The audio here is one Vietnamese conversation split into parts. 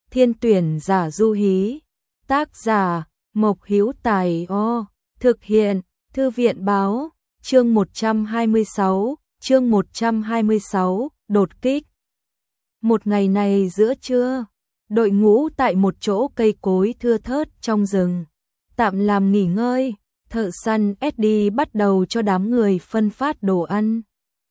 Thiên tuyển giả du hí. Tác giả Mộc Hữu Tài. Thực hiện Thư viện báo. Chương 126, đột kích. Một ngày này giữa trưa, đội ngũ tại một chỗ cây cối thưa thớt trong rừng tạm làm nghỉ ngơi. Thợ săn Eddie bắt đầu cho đám người phân phát đồ ăn.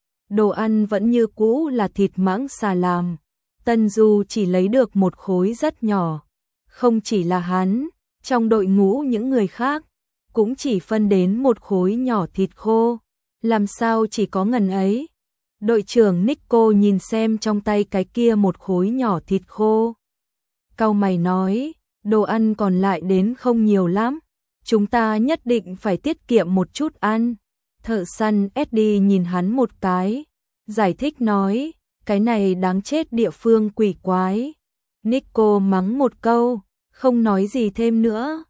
Đồ ăn vẫn như cũ là thịt mãng xà làm. Tân Du chỉ lấy được một khối rất nhỏ. Không chỉ là hắn, trong đội ngũ những người khác cũng chỉ phân đến một khối nhỏ thịt khô. Làm sao chỉ có ngần ấy? Đội trưởng Nico nhìn xem trong tay cái kia một khối nhỏ thịt khô. Cau mày nói, đồ ăn còn lại đến không nhiều lắm. Chúng ta nhất định phải tiết kiệm một chút ăn. Thợ săn Eddie nhìn hắn một cái, giải thích nói, cái này đáng chết, địa phương quỷ quái. Nico mắng một câu, không nói gì thêm nữa.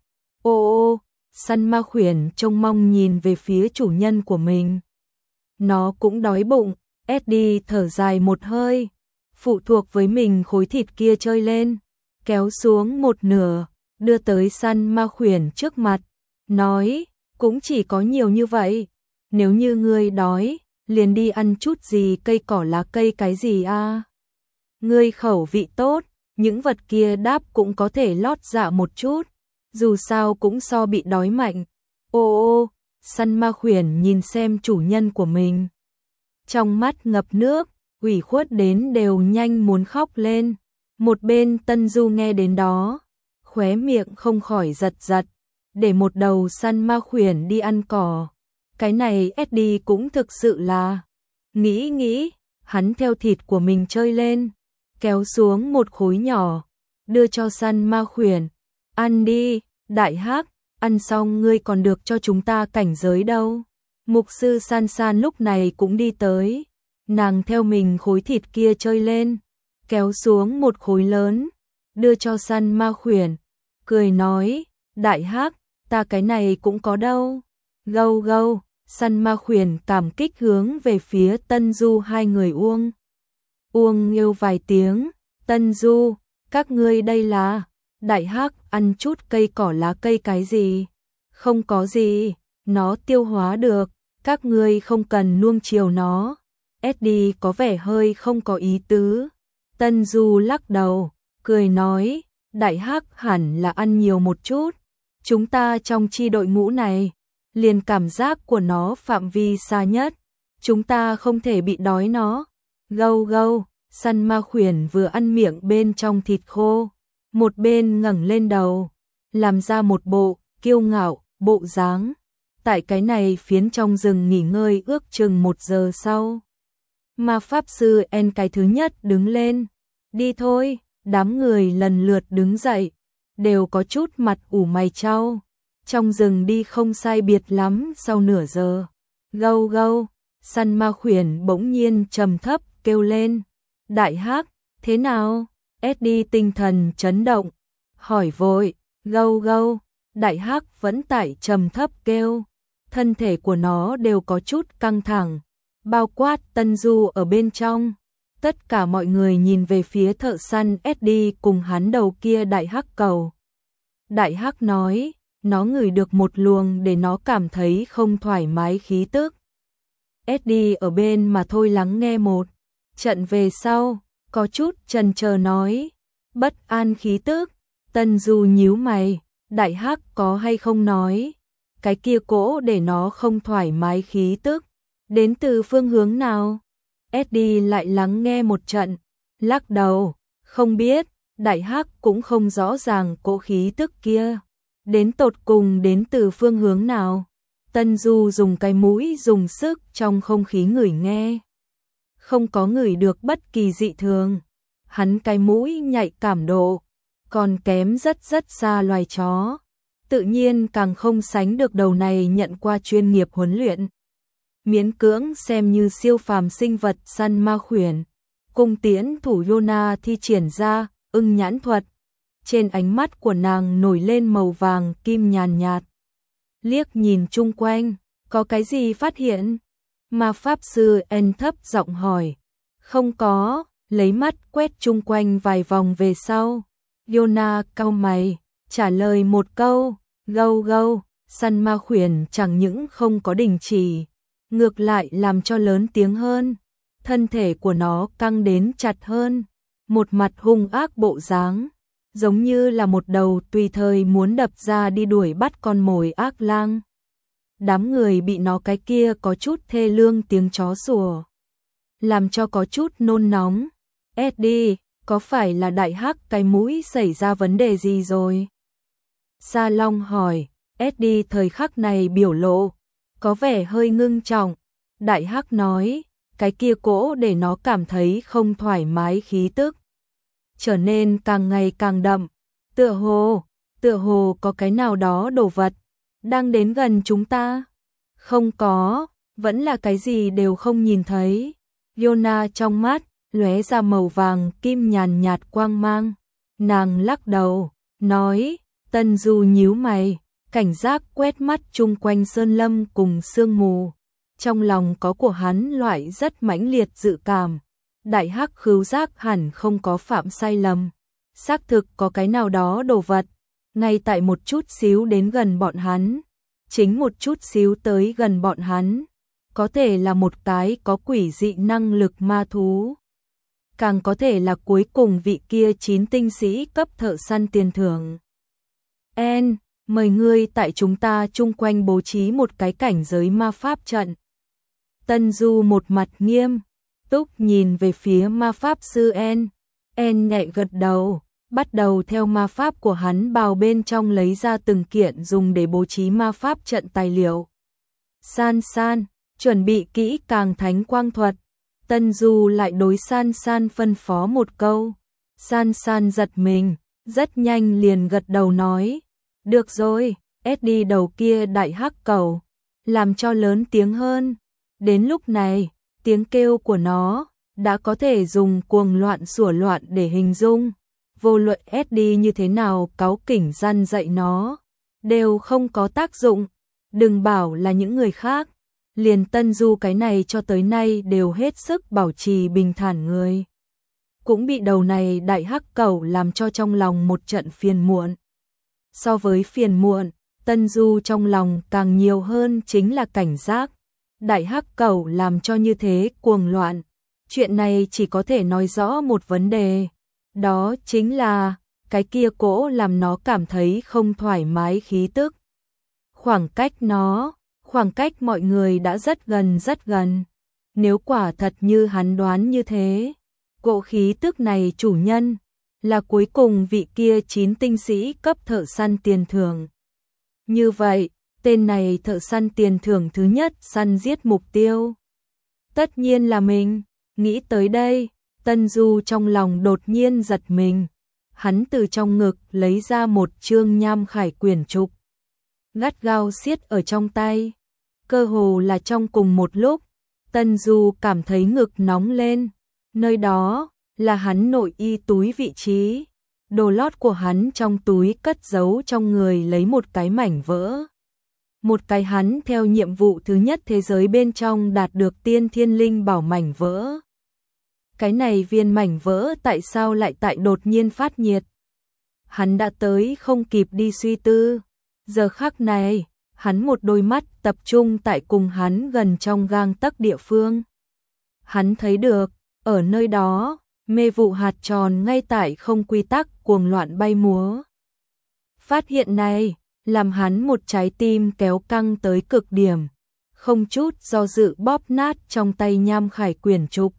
Ô, săn ma khuyển trông mong nhìn về phía chủ nhân của mình. Nó cũng đói bụng. Eddie thở dài một hơi, phụ thuộc với mình khối thịt kia chơi lên, kéo xuống một nửa, đưa tới săn ma khuyển trước mặt, nói, cũng chỉ có nhiều như vậy, nếu như ngươi đói, liền đi ăn chút gì, cây cỏ lá cây cái gì a. Ngươi khẩu vị tốt, những vật kia đáp cũng có thể lót dạ một chút, dù sao cũng so bị đói mạnh. Ô, săn ma khuyển nhìn xem chủ nhân của mình, trong mắt ngập nước, ủy khuất đến đều nhanh muốn khóc lên. Một bên Tân Du nghe đến đó, khóe miệng không khỏi giật giật, để một đầu săn ma khuyển đi ăn cỏ. Cái này Eddie cũng thực sự là nghĩ, hắn theo thịt của mình chơi lên, kéo xuống một khối nhỏ, đưa cho săn ma khuyển. Ăn đi, đại hắc, ăn xong ngươi còn được cho chúng ta cảnh giới đâu. Mục sư San San lúc này cũng đi tới, nàng theo mình khối thịt kia chơi lên, kéo xuống một khối lớn, đưa cho săn ma khuyển, cười nói, đại hắc, ta cái này cũng có đâu. Gâu gâu, săn ma khuyển cảm kích hướng về phía Tân Du hai người uông yêu vài tiếng. Tân Du, các ngươi đây là? Đại hắc, ăn chút cây cỏ lá cây cái gì? Không có gì, nó tiêu hóa được, các ngươi không cần nuông chiều nó. Eddie có vẻ hơi không có ý tứ. Tân Du lắc đầu, cười nói, đại hắc hẳn là ăn nhiều một chút. Chúng ta trong chi đội ngũ này, liền cảm giác của nó phạm vi xa nhất. Chúng ta không thể bị đói nó. Gâu gâu, săn ma khuyển vừa ăn miệng bên trong thịt khô, một bên ngẩng lên đầu, làm ra một bộ kiêu ngạo bộ dáng. Tại cái này phiến trong rừng nghỉ ngơi ước chừng 1 giờ sau, ma pháp sư En cái thứ nhất đứng lên. Đi thôi, đám người lần lượt đứng dậy, đều có chút mặt ủ mày chau. Trong rừng đi không sai biệt lắm sau nửa giờ. Gâu gâu, săn ma khuyển bỗng nhiên trầm thấp kêu lên. Đại hắc, thế nào? Eddie tinh thần chấn động, hỏi vội. Gâu gâu, đại hắc vẫn tại trầm thấp kêu. Thân thể của nó đều có chút căng thẳng, bao quát Tân Du ở bên trong. Tất cả mọi người nhìn về phía thợ săn Eddie cùng hắn đầu kia đại hắc cầu. Đại hắc nói, nó ngửi được một luồng để nó cảm thấy không thoải mái khí tức. Eddie ở bên mà thôi lắng nghe một trận về sau, có chút chần chờ nói, bất an khí tức. Tân Du nhíu mày, đại hắc có hay không nói, cái kia cỗ để nó không thoải mái khí tức, đến từ phương hướng nào? Eddie lại lắng nghe một trận, lắc đầu, không biết, đại hắc cũng không rõ ràng cỗ khí tức kia, đến tột cùng đến từ phương hướng nào. Tân Du dùng cái mũi dùng sức trong không khí ngửi nghe, không có ngửi được bất kỳ dị thường. Hắn cái mũi nhạy cảm độ còn kém rất xa loài chó, tự nhiên càng không sánh được đầu này nhận qua chuyên nghiệp huấn luyện, miễn cưỡng xem như siêu phàm sinh vật săn ma khuyển. Cung tiễn thủ Yona thi triển ra ưng nhãn thuật, trên ánh mắt của nàng nổi lên màu vàng kim nhàn nhạt, liếc nhìn chung quanh, có cái gì phát hiện? Ma pháp sư En thấp giọng hỏi. Không có, lấy mắt quét chung quanh vài vòng về sau, Yona cau mày, trả lời một câu, gâu gâu, săn ma khuyển chẳng những không có đình chỉ, ngược lại làm cho lớn tiếng hơn, thân thể của nó căng đến chặt hơn, một mặt hung ác bộ dáng, giống như là một đầu tùy thời muốn đập ra đi đuổi bắt con mồi ác lang. Đám người bị nó cái kia có chút thê lương tiếng chó sủa, làm cho có chút nôn nóng. Eddie, có phải là đại hắc cái mũi xảy ra vấn đề gì rồi? Sa Long hỏi. Eddie thời khắc này biểu lộ có vẻ hơi ngưng trọng. Đại hắc nói, cái kia cỗ để nó cảm thấy không thoải mái, khí tức trở nên càng ngày càng đậm, tựa hồ có cái nào đó đồ vật đang đến gần chúng ta. Không có, vẫn là cái gì đều không nhìn thấy. Yona trong mắt lóe ra màu vàng kim nhàn nhạt quang mang. Nàng lắc đầu, nói, Tân Du nhíu mày, cảnh giác quét mắt chung quanh sơn lâm cùng sương mù. Trong lòng có của hắn loại rất mãnh liệt dự cảm. Đại hắc khứu giác hẳn không có phạm sai lầm. Xác thực có cái nào đó đồ vật, ngay tại một chút xíu đến gần bọn hắn. Chính một chút xíu tới gần bọn hắn. Có thể là một cái có quỷ dị năng lực ma thú. Càng có thể là cuối cùng vị kia 9 tinh sĩ cấp thợ săn tiền thưởng. Mời ngươi tại chúng ta chung quanh bố trí một cái cảnh giới ma pháp trận. Tân Du một mặt nghiêm túc nhìn về phía ma pháp sư nhẹ gật đầu, bắt đầu theo ma pháp của hắn bào bên trong lấy ra từng kiện dùng để bố trí ma pháp trận tài liệu. San San, chuẩn bị kỹ càng thánh quang thuật. Tân Du lại đối San San phân phó một câu. San San giật mình, rất nhanh liền gật đầu nói, được rồi. Eddie đầu kia đại hắc cầu, làm cho lớn tiếng hơn. Đến lúc này, tiếng kêu của nó đã có thể dùng cuồng loạn sủa loạn để hình dung. Vô luận Eddie như thế nào cáu kỉnh răn dạy nó, đều không có tác dụng. Đừng bảo là những người khác, liền Tân Du cái này cho tới nay đều hết sức bảo trì bình thản người, cũng bị đầu này đại hắc cẩu làm cho trong lòng một trận phiền muộn. So với phiền muộn, Tân Du trong lòng càng nhiều hơn chính là cảnh giác. Đại hắc cẩu làm cho như thế cuồng loạn, chuyện này chỉ có thể nói rõ một vấn đề, đó chính là cái kia cỗ làm nó cảm thấy không thoải mái khí tức. Khoảng cách mọi người đã rất gần. Nếu quả thật như hắn đoán như thế, cỗ khí tức này chủ nhân là cuối cùng vị kia 9 tinh sĩ cấp thợ săn tiền thưởng. Như vậy, tên này thợ săn tiền thưởng thứ nhất săn giết mục tiêu tất nhiên là mình. Nghĩ tới đây, Tân Du trong lòng đột nhiên giật mình. Hắn từ trong ngực lấy ra một chương nham khải quyển trục, gắt gao siết ở trong tay. Cơ hồ là trong cùng một lúc, Tân Du cảm thấy ngực nóng lên. Nơi đó là hắn nội y túi vị trí. Đồ lót của hắn trong túi cất giấu trong người lấy một cái mảnh vỡ. Một cái hắn theo nhiệm vụ thứ nhất thế giới bên trong đạt được tiên thiên linh bảo mảnh vỡ. Cái này viên mảnh vỡ tại sao lại tại đột nhiên phát nhiệt? Hắn đã tới không kịp đi suy tư. Giờ khắc này, hắn một đôi mắt tập trung tại cùng hắn gần trong gang tấc địa phương. Hắn thấy được, ở nơi đó, mê vụ hạt tròn ngay tại không quy tắc cuồng loạn bay múa. Phát hiện này, làm hắn một trái tim kéo căng tới cực điểm, không chút do dự bóp nát trong tay nham khải quyển trục.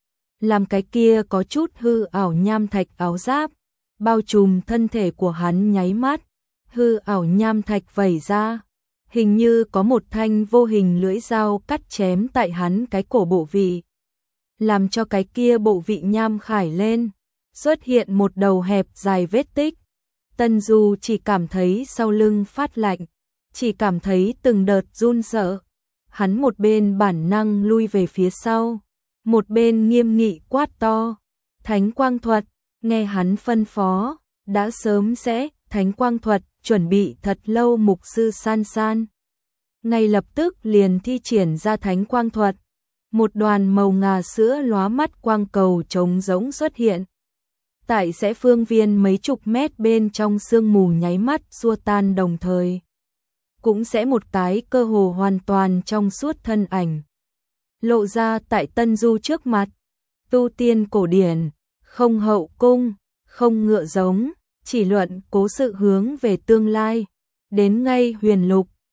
Làm cái kia có chút hư ảo nham thạch áo giáp, bao trùm thân thể của hắn nháy mắt, hư ảo nham thạch vẩy ra, hình như có một thanh vô hình lưỡi dao cắt chém tại hắn cái cổ bộ vị, làm cho cái kia bộ vị nham khải lên, xuất hiện một đầu hẹp dài vết tích. Tân Du chỉ cảm thấy sau lưng phát lạnh, chỉ cảm thấy từng đợt run sợ. Hắn một bên bản năng lui về phía sau, một bên nghiêm nghị quát to, Thánh quang thuật. Nghe hắn phân phó, đã sớm sẽ Thánh quang thuật, chuẩn bị thật lâu. Mục sư San San ngay lập tức liền thi triển ra Thánh quang thuật. Một đoàn màu ngà sữa lóa mắt quang cầu trống rỗng xuất hiện. tại sẽ phương viên mấy chục mét bên trong sương mù nháy mắt xua tan, đồng thời cũng sẽ một cái cơ hồ hoàn toàn trong suốt thân ảnh lộ ra tại Tân Du trước mặt. Tu tiên cổ điển, không hậu cung, không ngựa giống, chỉ luận cố sự hướng về tương lai, đến ngay huyền lục,